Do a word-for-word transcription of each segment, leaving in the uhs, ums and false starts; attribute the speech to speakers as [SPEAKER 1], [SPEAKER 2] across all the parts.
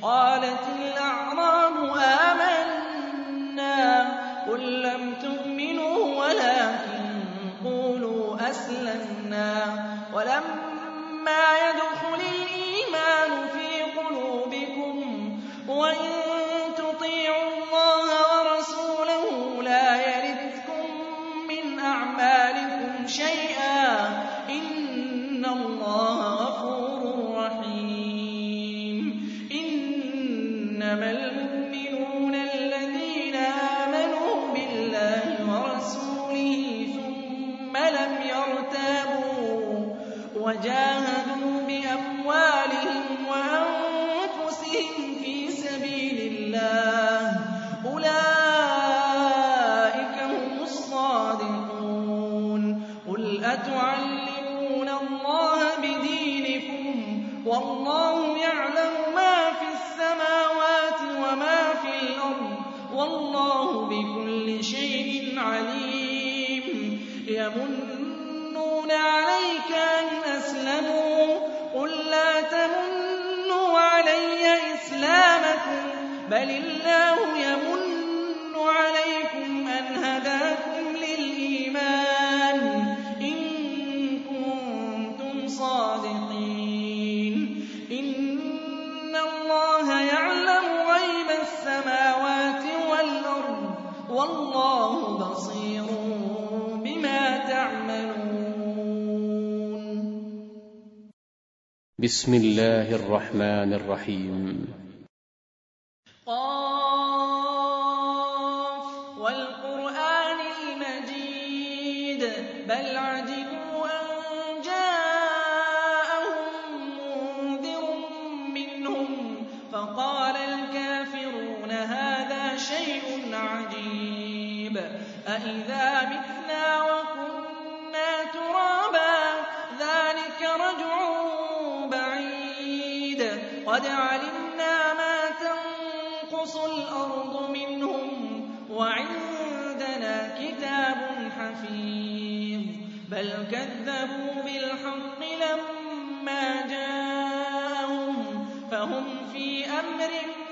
[SPEAKER 1] قالت الأعراب آمنا قل لم تؤمنوا ولكن قولوا أسلمنا ولما يدخل الإيمان في قلوبكم وإن تطيعوا الله ورسوله لا يلدكم من أعمالكم شيئا إن الله غفور رحيم إنما المؤمنون الذين آمنوا بالله ورسوله ثم لم يرتابوا وجاهدوا بأموالهم وأنفسهم في سبيل الله أولئك هم الصادقون قل أتعلمون الله بدينكم والله يعلم ما في السماوات وما في الأرض والله بكل شيء عليم يمنون عليك أن أسلموا قل لا تمنوا علي إسلامكم بل الله يمن عليكم أن هداكم للإيمان إن كنتم صادقين إن الله يعلم غيب السماوات والأرض والله بصير بما تعملون.
[SPEAKER 2] بسم الله الرحمن الرحيم.
[SPEAKER 1] قاف والقرآن المجيد بل عجبوا أن جاءهم منذر منهم فقال الكافرون هذا شيء عجيب أإذا متنا وكنا ترابا ذلك رجع بعيد قد علمنا ما تنقص الأرض منهم وعندنا كتاب حفيظ بل كذبوا بالحق لما جاءهم فهم في أمر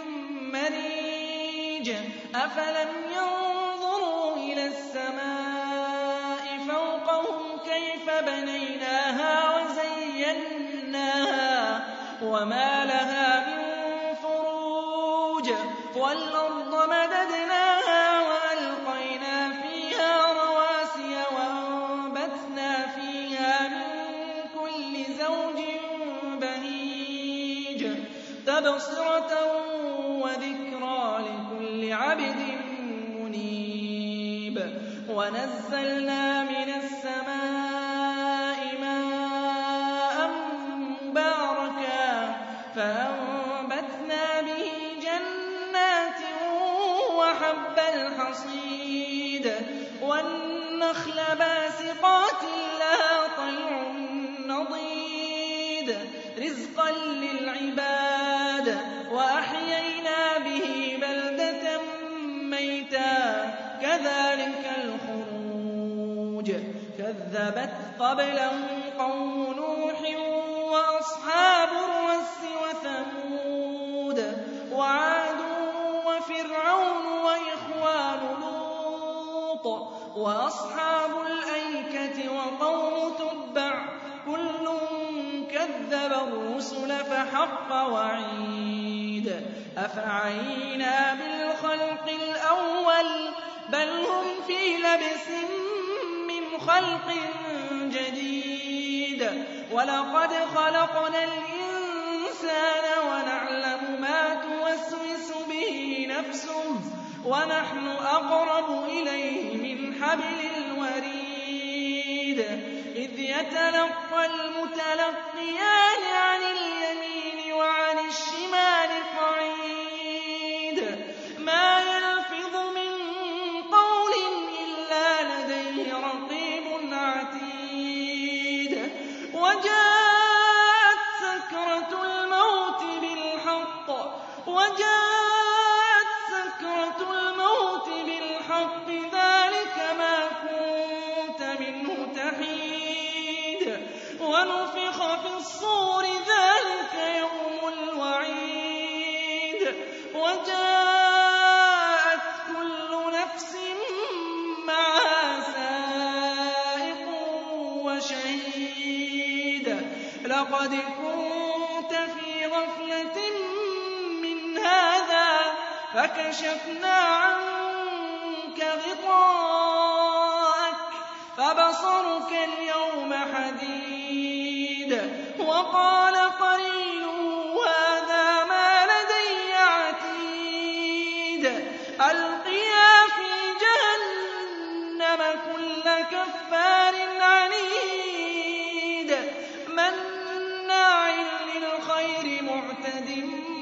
[SPEAKER 1] مريج أفلم ينظروا إلى السماء فوقهم كيف بنيناها وزيناها وما لها من فروج والأرض مددناها وألقينا فيها رواسي وأنبتنا فيها من كل زوج بهيج تبصرة وذكرى لكل عبد منيب ونزلنا من السماء ماء مباركا فأنبتنا به جنات وحب الحصيد والنخل باسقات لها طلع نضيد رزقا للعباد وأحيينا به بلدة ميتا كذلك الخروج كذبت قبلهم قوم نوح وأصحاب الرس وثمود وعاد وفرعون وإخوان لوط وأصحاب الأيكة وقوم تبع كل كذب الرسل فحق وعيد أفعينا بالخلق الأول بل هم في لبس من خلق جديد ولقد خلقنا الإنسان ونعلم ما توسوس به نفسه ونحن أقرب إليه من حبل الوريد إذ يتلقى المتلقيان عن اليمين وعن الشمال قعيد ما يلفظ من قول إلا لديه رقيب عتيد وجاءت سكرة الموت بالحق وجاءت سكرة الموت بالحق ذلك ما كنت منه تحيد ونفخ في الصور ذلك وَجَاءَتْ كُلُّ نَفْسٍ مَّعَهَا سَائِقٌ وَشَهِيدٌ لَقَدْ كُنتَ فِي غَفْلَةٍ مِّنْ هَٰذَا فَكَشَفْنَا عَنكَ غِطَاءَكَ فَبَصَرُكَ الْيَوْمَ حَدِيدٌ وَقَالَ قَرِينُهُ هَٰذَا مَا لَدَيَّ عَتِيدٌ أَلْقِيَا فِي جَهَنَّمَ كُلَّ كَفَّارٍ عَنِيدٍ مَّنَّاعٍ لِّلْخَيْرِ مُعْتَدٍ